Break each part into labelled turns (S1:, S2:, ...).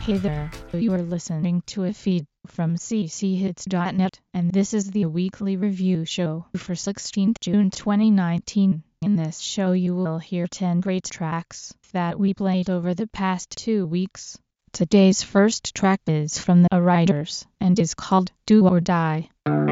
S1: Hey there, you are listening to a feed from cchits.net, and this is the weekly review show for 16th June 2019. In this show you will hear 10 great tracks that we played over the past 2 weeks. Today's first track is from the Riders and is called Do or Die.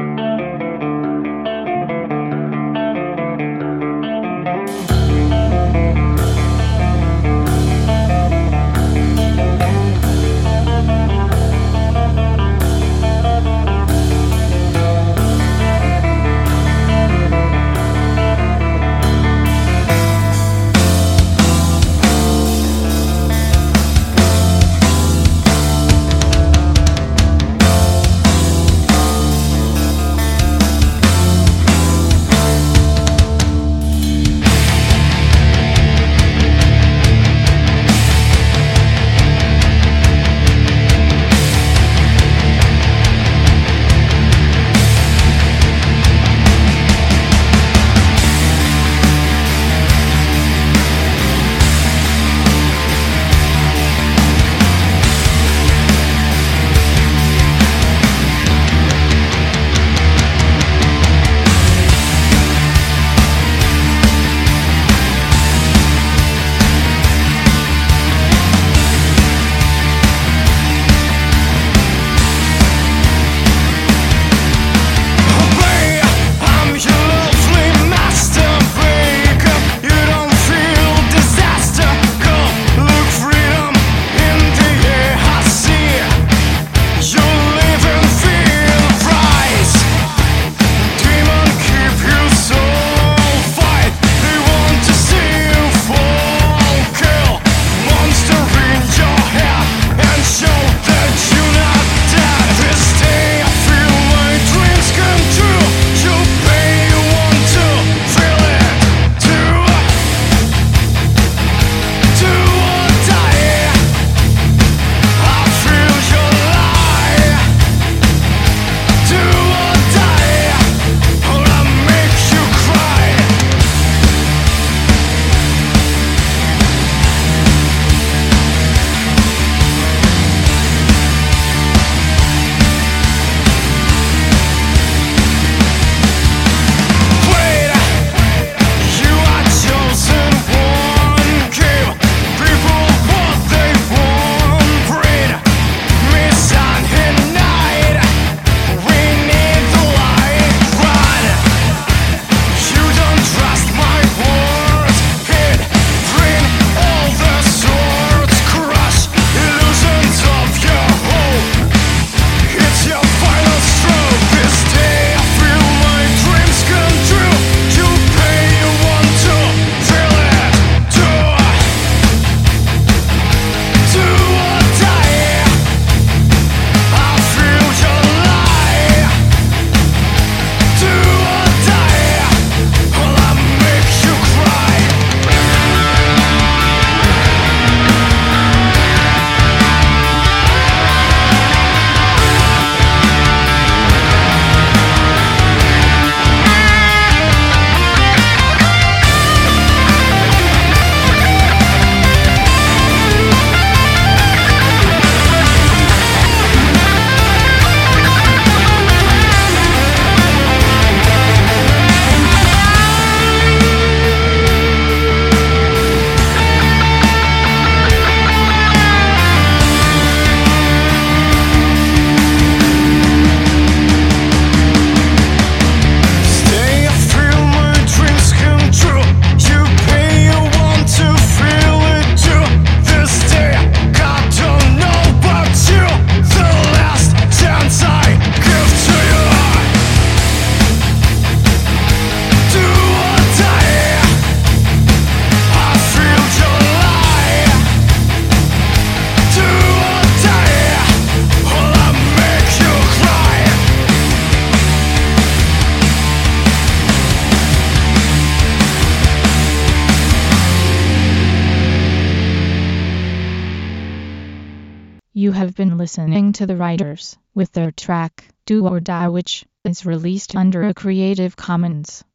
S1: You have been listening to the Riders with their track Do or Die, which is released under a Creative Commons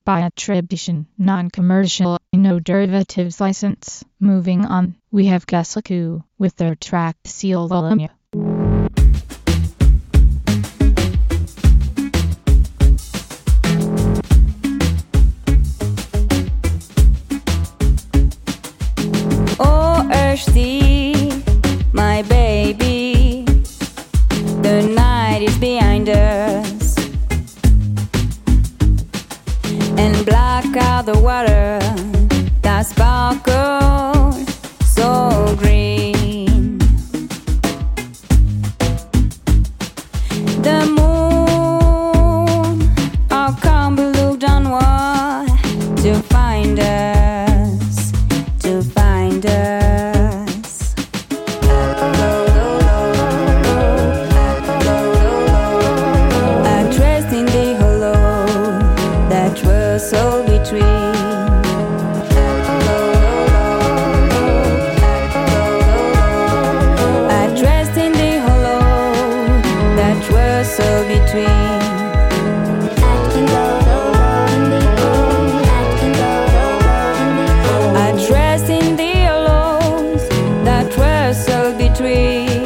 S1: by attribution, non-commercial, no derivatives license. Moving on, we have Kesaku with their track Seal Volumia.
S2: Oh, Earthsea, my baby, the night is behind us, and black out the water that sparkled so green. The moon, I'll come to look downward to find us, to find us. I trust in the hollow that was so between. I trust in the hollow that was so between. I trust in the hollows that were so between.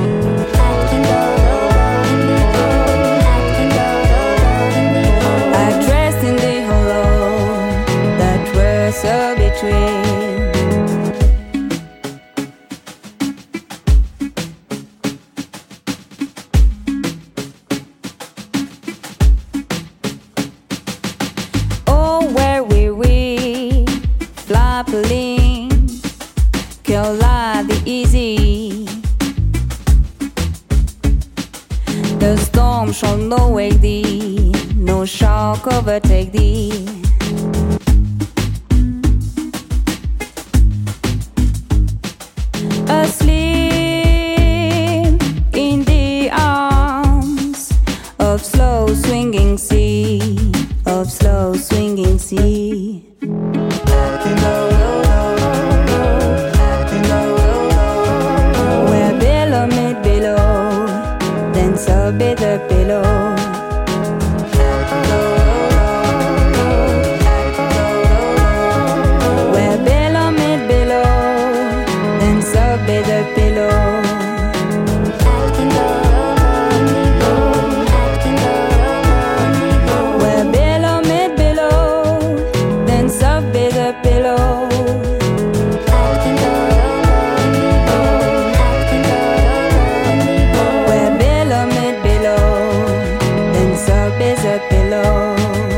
S2: I trust in the hollow that were so between. Oh, where we flapping, kill the easy. The storm shall no wake thee, no shock overtake thee. Asleep in the arms of slow swinging sea, of slow swinging sea. Where below meet below, then so be the pillow. Where below meet below, then so be the pillow. Where below meet below, then so be the pillow. Where below meet below, then so be the pillow.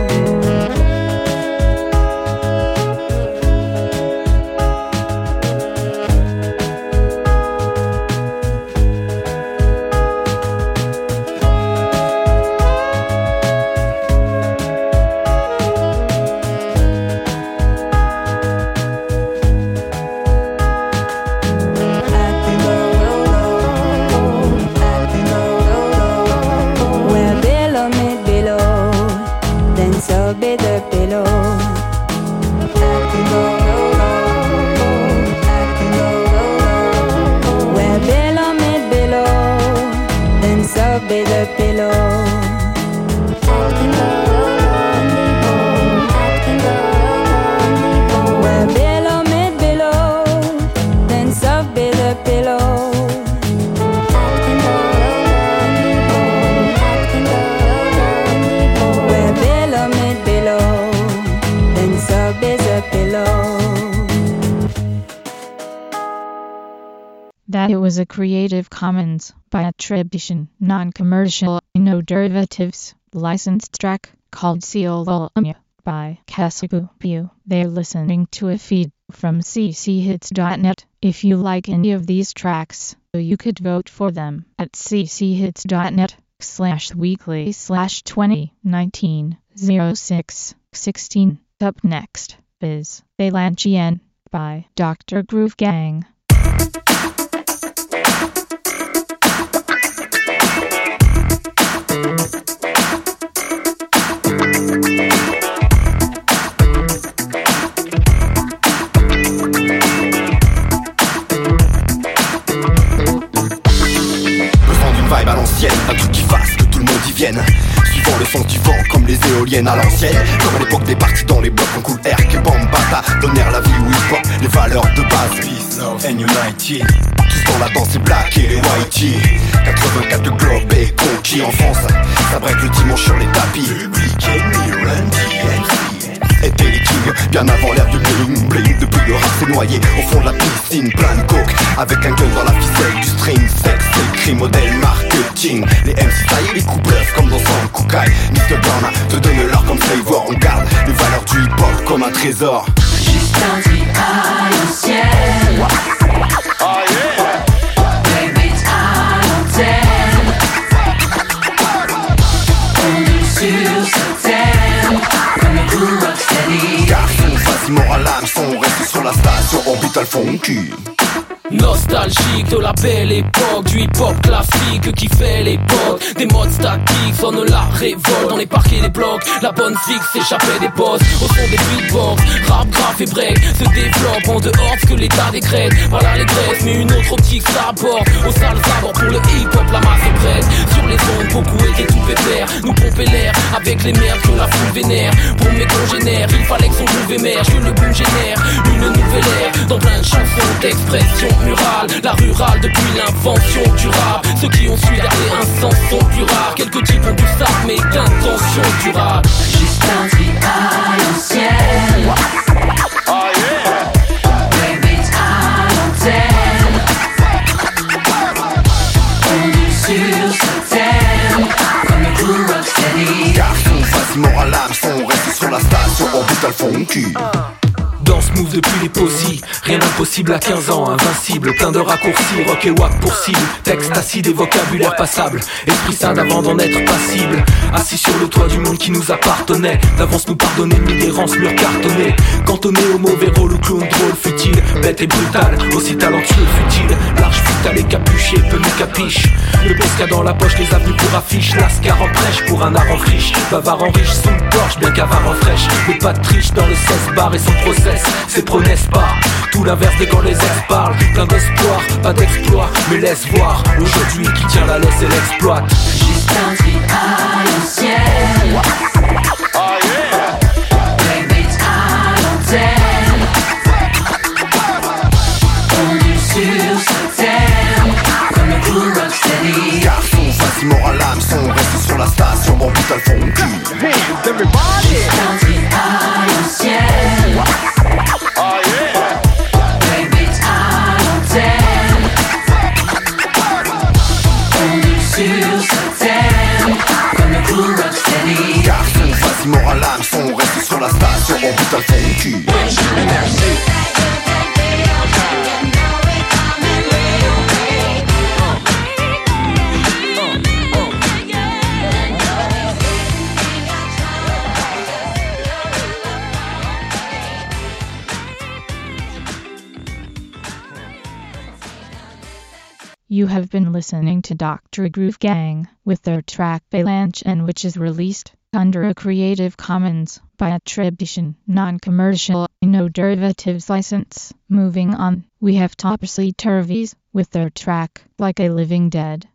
S2: Where below meet below, then so be the pillow. Where below meet below, then so be the pillow. Where below meet below, then so be the pillow. Where below meet below, then so be the pillow.
S1: That it was a Creative Commons by attribution, non-commercial, no derivatives, licensed track called Seal Volumia by Kesaku. They're listening to a feed from cchits.net. If you like any of these tracks, you could vote for them at cchits.net/weekly/2019-06-16. Up next is Balanchien by Dr. Groove Gang.
S3: Besoin d'une vibe à l'ancienne, un truc qui fasse que tout le monde y vienne. Suivant le sens du vent comme les éoliennes à l'ancienne, comme à l'époque des parties dans les blocs en cool air que Bambata donnèrent la vie où hip hop, les valeurs de base. Peace, love and unity. Tous dans la danse, les blacks et les whitey. 84 le globe est conquis en France. Ça break le dimanche sur les tapis. Public Enemy, Run DMC étaient les kings, bien avant l'ère du bling bling. Depuis le rap s'est noyé au fond de la piscine, plein de coke, avec un gun dans la ficelle, du string sex, c'est le cri modèle marketing. Les MC taillent les coups bluff comme dans son Kukai. Mr. Ghana te donne l'art comme flavor. On garde les valeurs du hip hop comme un trésor.
S4: Jusqu'à vie à l'ancienne.
S3: Oh yeah.
S4: Baby à l'antenne. On est sur ce thème comme un coup rocksteady.
S3: Garçon, vas-y mort à l'âme, son reste sur la station Orbital Funky.
S5: Nostalgique de la belle époque, du hip-hop classique qui fait l'époque. Des modes statiques sonnent la révolte dans les parcs et les blocs. La bonne fixe s'échappait des postes au son des beatbox. Rap, graphe et break se développent en dehors de ce que l'état décrète. Voilà les graisses, mais une autre optique s'apporte au sale sabord pour le hip-hop, la masse est prête. Sur les ondes, beaucoup étaient tout pépère. Nous pomper l'air avec les merdes que la foule vénère. Pour mes congénères, il fallait que son groove émerge, que le boom génère une nouvelle ère dans plein de chansons d'expression murale. La rurale depuis l'invention du rap. Ceux qui ont su garder un sens sont plus rares. Quelques types ont du ça mais d'intention durable.
S4: Jusqu'à vie à l'ancienne.
S3: Oh yeah.
S4: Baby à l'antenne. On est sur ce thème comme un coup rocksteady.
S3: Garçon, vas-y mort à l'âme, son reste sur la station Orbital Funky.
S5: Danse move depuis les posies, rien d'impossible à 15 ans, invincible, plein de raccourcis, rock et wack pour cible, texte acide et vocabulaire passable, esprit sain d'avant d'en être passible, assis sur le toit du monde qui nous appartenait, d'avance nous pardonner, nous d'errance, mur cartonné, cantonné au mauvais rôle, au clown drôle, futile, bête et brutal, aussi talentueux, futile, large, futal et capuché, peu nous capiche, le pesca dans la poche, les avenues pour affiche, lascar en prêche pour un art en friche, bavard en riche, sous le porche, bien qu'avare en fraîche, mais pas de triche dans le 16 bar et son procès. C'est pro n'est-ce pas? Tout l'inverse de quand les ex parlent. Plein d'espoir, pas d'exploit, mais laisse voir aujourd'hui qui tient la laisse et l'exploite.
S4: Jusqu'à vie à l'ancienne.
S3: Oh yeah.
S4: Baby à l'antenne. On est sur ce thème comme un coup rocksteady.
S3: Garçon, vas-y mort à l'âme, son reste sur la station Orbital Funky.
S4: Jusqu'à vie à l'ancienne.
S3: Oh yeah.
S4: Baby à l'antenne. On est sur ce thème comme un coup rocksteady.
S3: Garçon, vas-y mort à l'âme, son reste sur la station Orbital Funky.
S1: You have been listening to Dr. Groove Gang with their track Balanche, and which is released under a Creative Commons by attribution, non-commercial, no derivatives license. Moving on, we have Topsy Turvies with their track Like a Living Dead.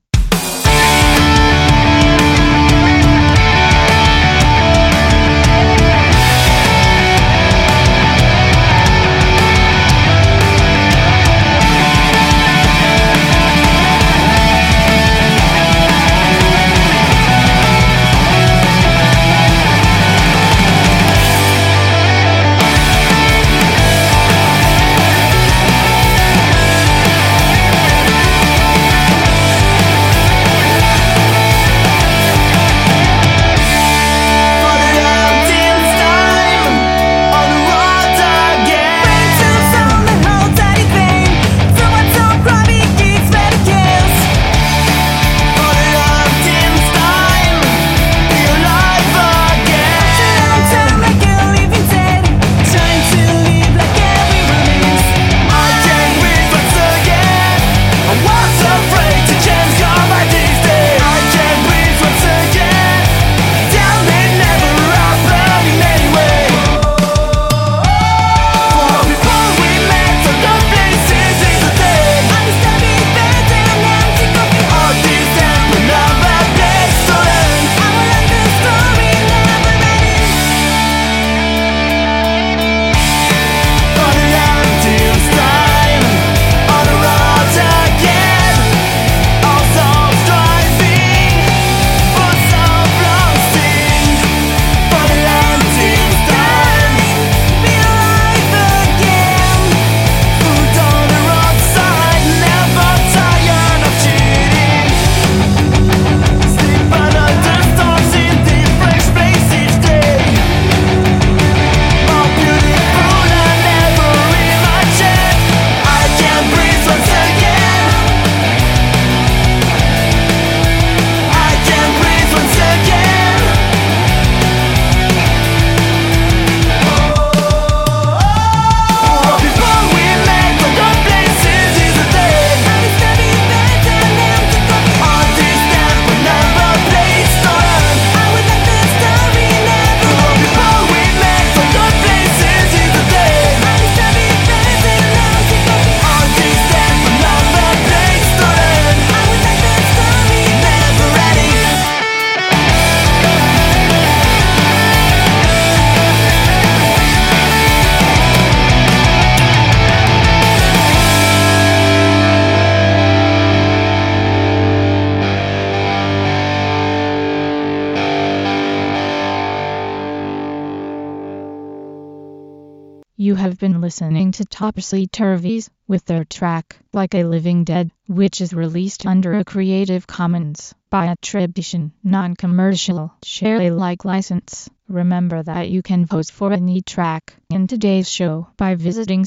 S1: You have been listening to Topsy Turvies with their track Like a Living Dead, which is released under a Creative Commons by attribution, non-commercial, share Alike license. Remember that you can vote for any track in today's show by visiting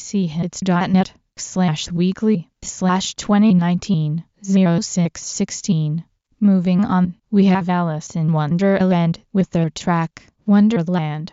S1: cchits.net/weekly/2019-0616. Moving on, we have Alice in Wonderland with their track Wonderland.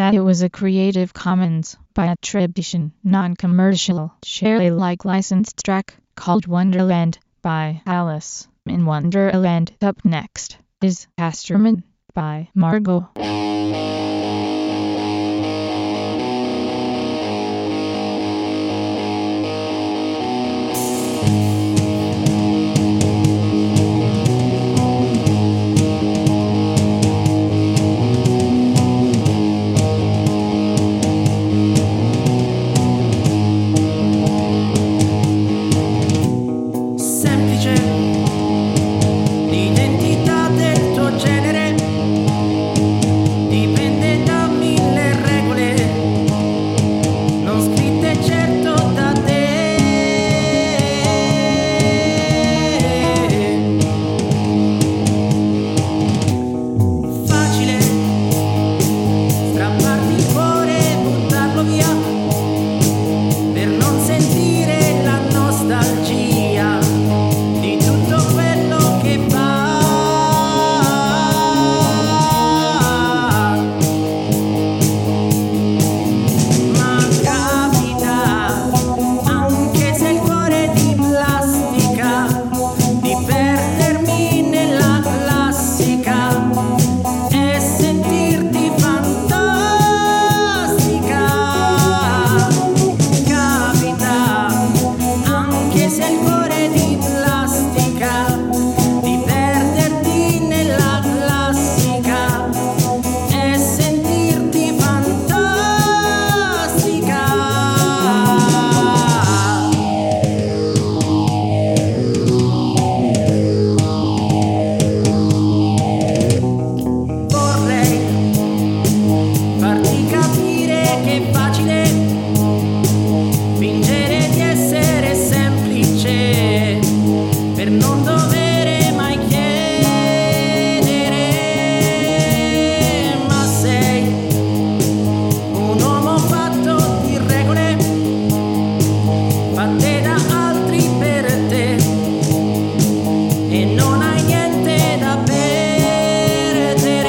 S1: That it was a Creative Commons by attribution, non-commercial, share Alike licensed track called Wonderland by Alice in Wonderland. Up next is Casterman by Margot.
S6: L'identità del tuo genere dipende da mille regole non scritte certo da te. Facile strapparti il cuore e buttarlo via per non sentire la nostalgia di tutto quello che fa. Ma capita, anche se il cuore è di plastica, di perdermi nella classica e sentirti fantastica. Capita, anche se il cuore è di plastica, di perderti nella classica e sentirti fantastica. Vorrei farti capire che è facile fingere di essere semplice per non dovere mai chiedere, ma sei un uomo fatto di regole fatte da altri per te e non hai niente da perdere.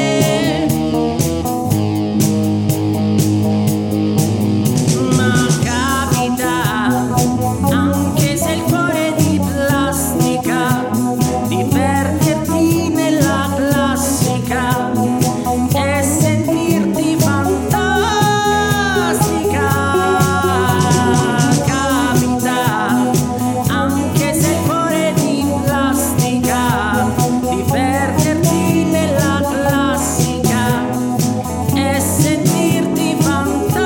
S6: Ma capita, anche se il cuore è di plastica, di perderti nella classica e sentirti fantastica. Capita, anche se il cuore è di plastica, di perderti nella classica e sentirti fantastica.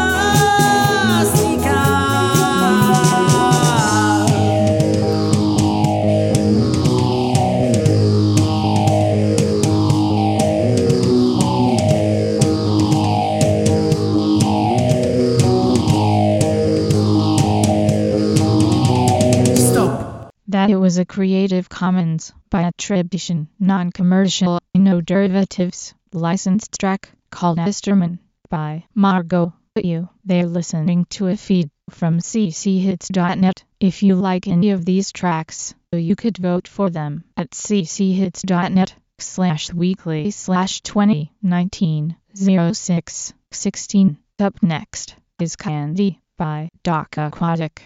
S6: Stop.
S1: That it was a Creative Commons by attribution, non-commercial, no derivatives, licensed track called Esterman by Margot. They're listening to a feed from cchits.net. If you like any of these tracks, you could vote for them at cchits.net/weekly/2019-06-16. Up next is Candy by Doc Aquatic.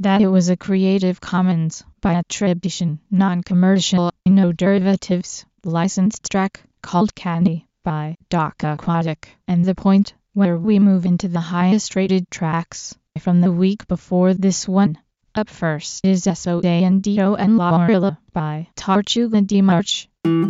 S1: that it was a Creative Commons by attribution, non-commercial, no derivatives, licensed track called Candy by Doc Aquatic. And the point where we move into the highest rated tracks from the week before this one. Up first is SOANDO and La Orilla by Tortuga de March.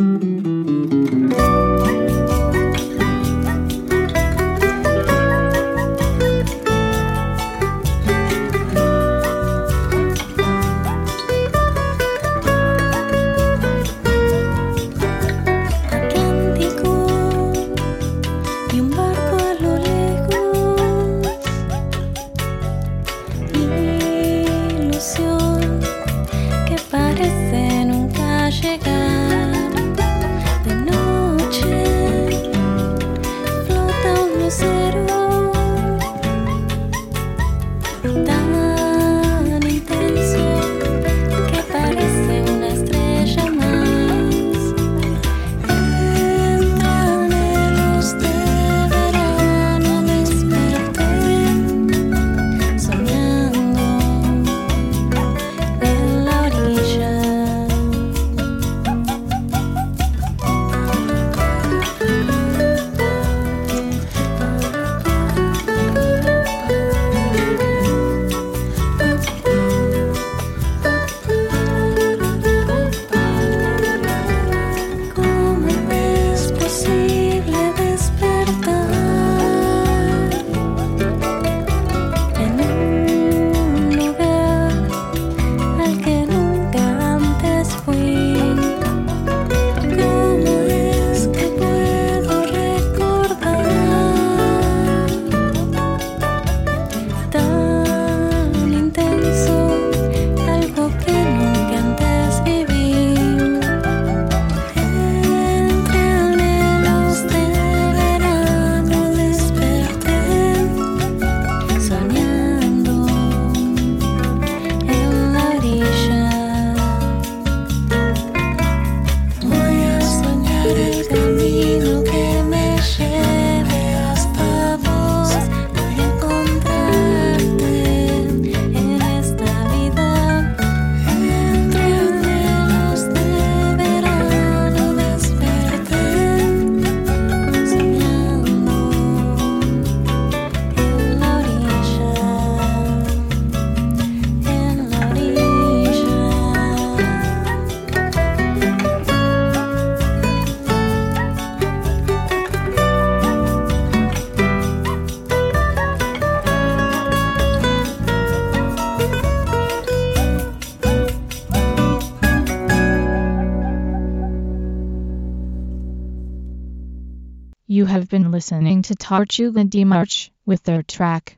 S1: You have been listening to Tortuga de March with their track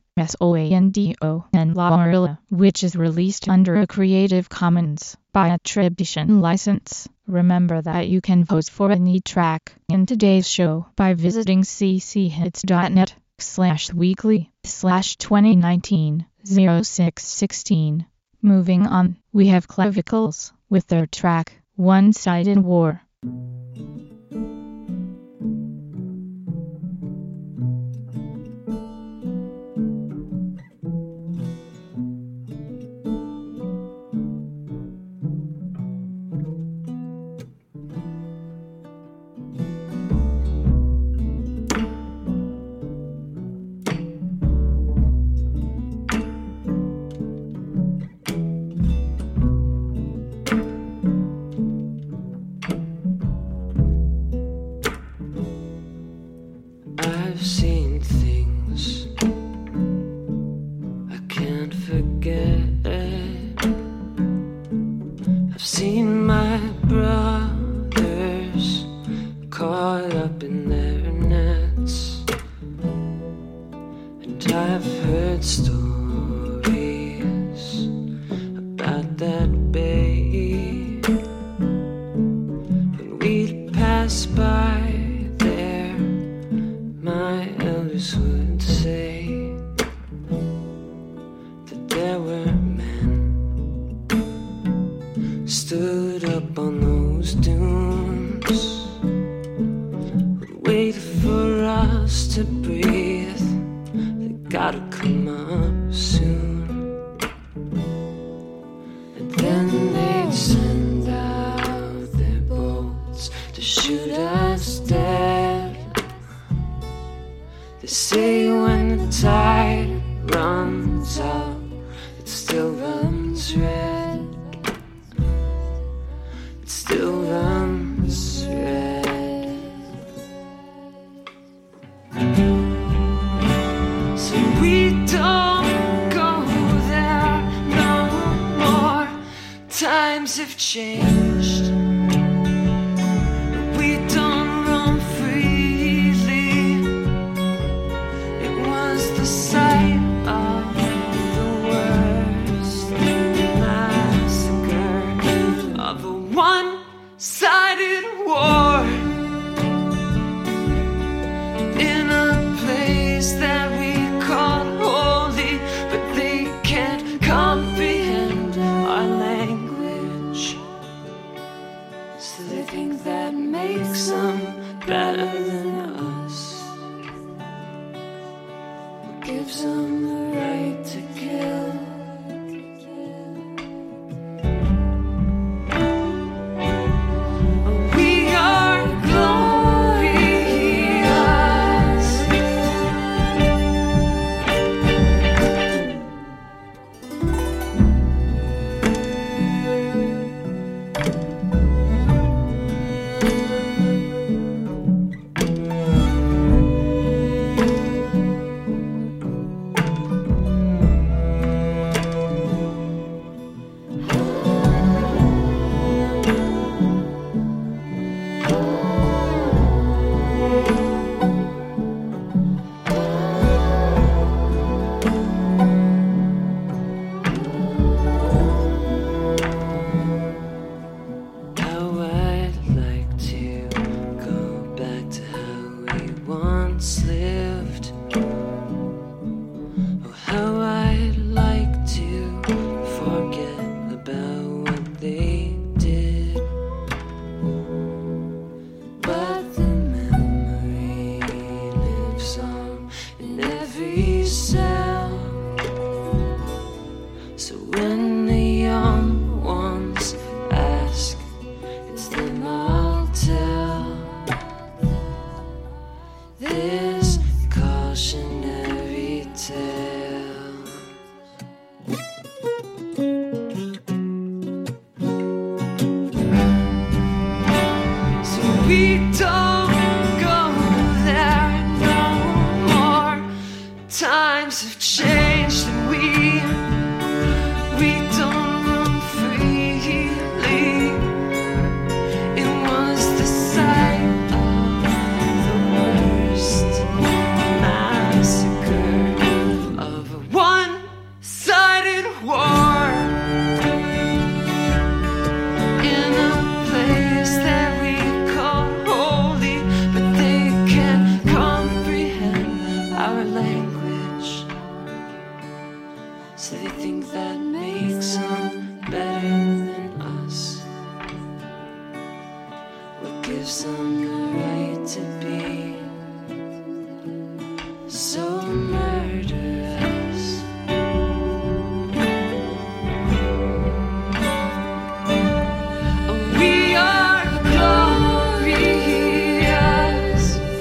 S1: SOANDO and La Orilla, which is released under a Creative Commons by attribution license. Remember that you can vote for any track in today's show by visiting cchits.net/weekly/2019-0616. Moving on, we have Clavicles with their track One-Sided War.
S7: I've seen things I can't forget. I've seen my brothers caught up in their nets, and I've heard stories about that bay when we'd pass by. My elders would say that there were men stood up on those dunes, would wait for us to breathe. They gotta come up soon. Times have changed. We don't run freely. It was the sight of the worst massacre of a one-sided war in a place that we call holy, but they can't comprehend our language. So they think that makes them better than us. What gives them the right to kill? We are glorious. How I'd like to go back to how we once lived. Oh, how I'd like to forget about what they did. But the memory lives on in every cell. So when the young ones ask, it's them I'll tell this cautionary tale. So we don't go there no more. Times have changed and we don't run freely. It was the sight of the worst massacre of a one-sided war in a place that we call holy, but they can't comprehend our language. So they think that makes them better than us. What gives them the right to be so murderous? Oh, we are glorious.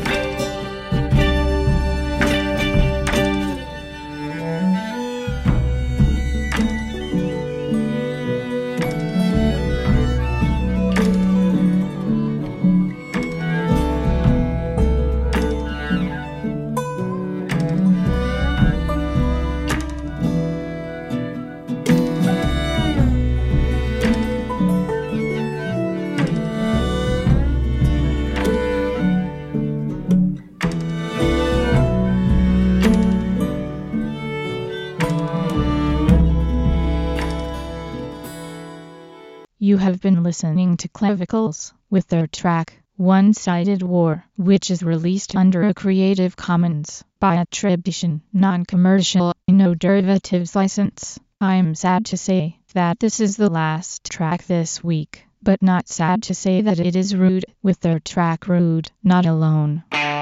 S1: You have been listening to Clavicles with their track One-Sided War, which is released under a Creative Commons by attribution, non-commercial, no derivatives license. I'm sad to say that this is the last track this week, but not sad to say that it is Rude with their track Rude, Not Alone.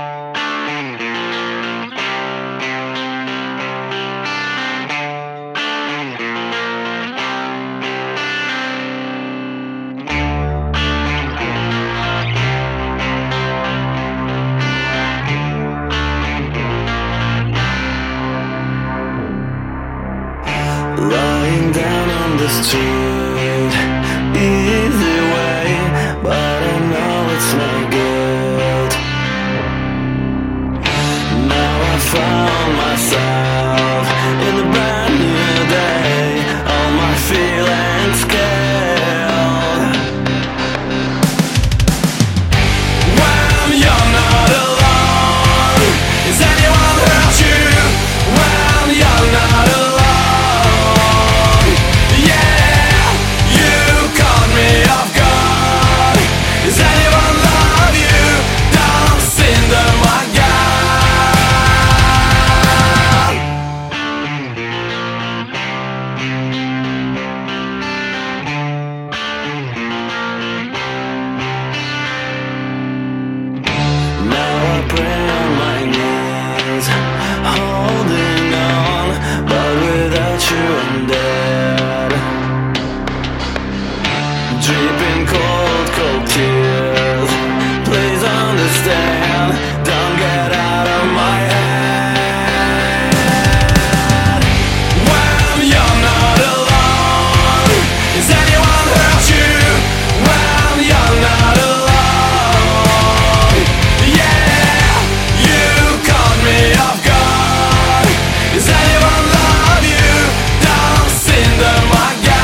S8: Lying down on the street, easy way, but I know it's no good. Now I found myself in a brand new day, all my feelings scared. dripping cold, cold tears. Please understand, don't get out of my head. When you're not alone, is anyone hurt you? When you're not alone, yeah, you caught me off guard. Is anyone love you? Don't cinder my God.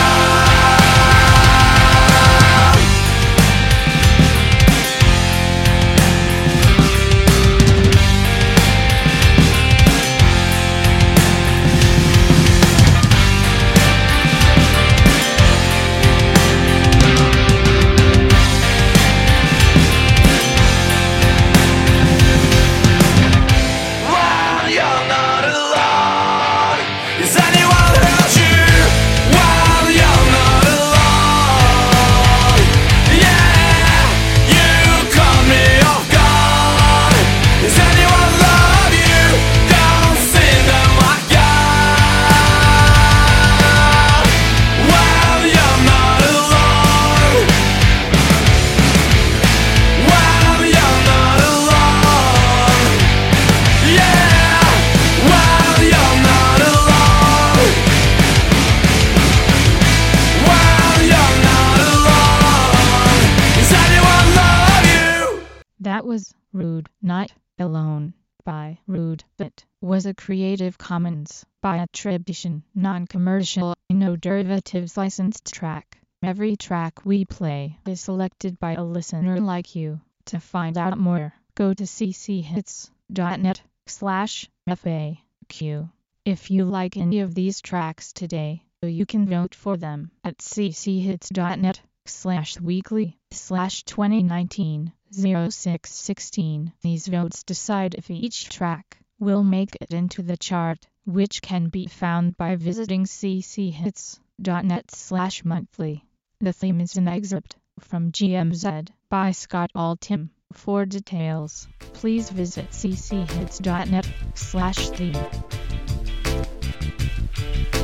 S8: When you're not alone, is anyone hurt you? When you're not alone, yeah, you caught me off guard. Is anyone love you? Don't cinder my God. When you're not alone, when you're not alone, yeah, when you're not alone, when you're not alone, does anyone love you?
S1: That was Rude Not Alone by Rude. It was a Creative Commons by attribution, non-commercial, no derivatives licensed track. Every track we play is selected by a listener like you. To find out more, go to cchits.net/FAQ. If you like any of these tracks today, you can vote for them at cchits.net/weekly/2019-06-16. These votes decide if each track will make it into the chart, which can be found by visiting cchits.net/monthly. The theme is an excerpt from GMZ by Scott Altham. For details, please visit cchits.net/theme.